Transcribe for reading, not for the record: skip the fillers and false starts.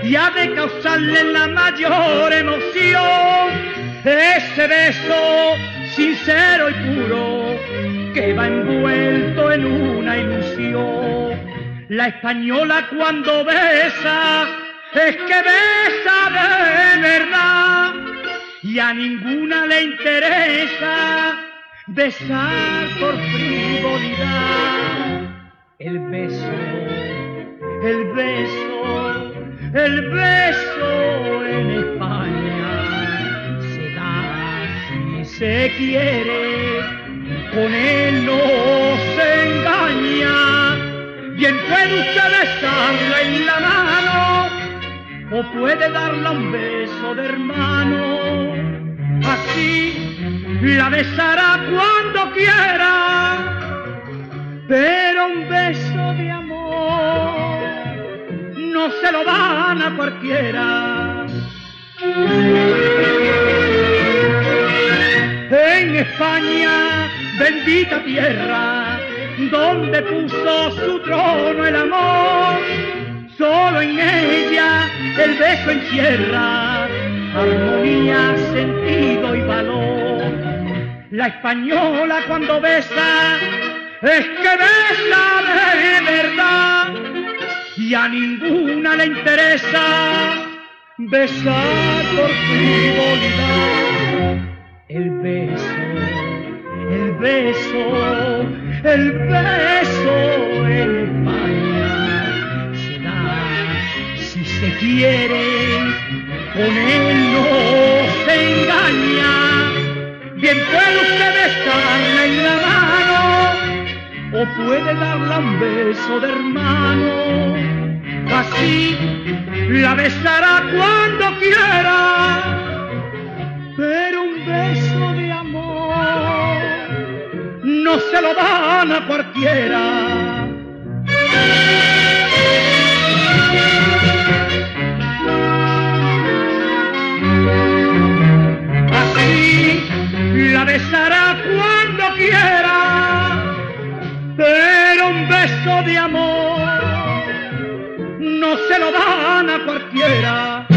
y ha de causarle la mayor emoción ese beso sincero y puro que va envuelto en una ilusión. La española cuando besa es que besa de verdad y a ninguna le interesa besar por frivolidad. El beso, el beso, el beso en España se da si se quiere, con él no se engaña. Bien puede usted besarla en la mano o puede darle un beso de hermano. Así la besará cuando quiera, pero un beso de amor no se lo dan a cualquiera. En España, bendita tierra, donde puso su trono el amor, solo en ella el beso encierra armonía, sentido y valor. La española cuando besa es que besa de verdad y a ninguna le interesa besar por frivolidad. El beso, el beso, el beso en España se da si se quiere, con él no se engaña. Bien puede usted besarla en la mano o puede darle un beso de hermano. Así la besará cuando quiera, pero un beso de amor no se lo dan a cualquiera. Así la besará cuando quiera, pero un beso de amor no se lo dan a cualquiera.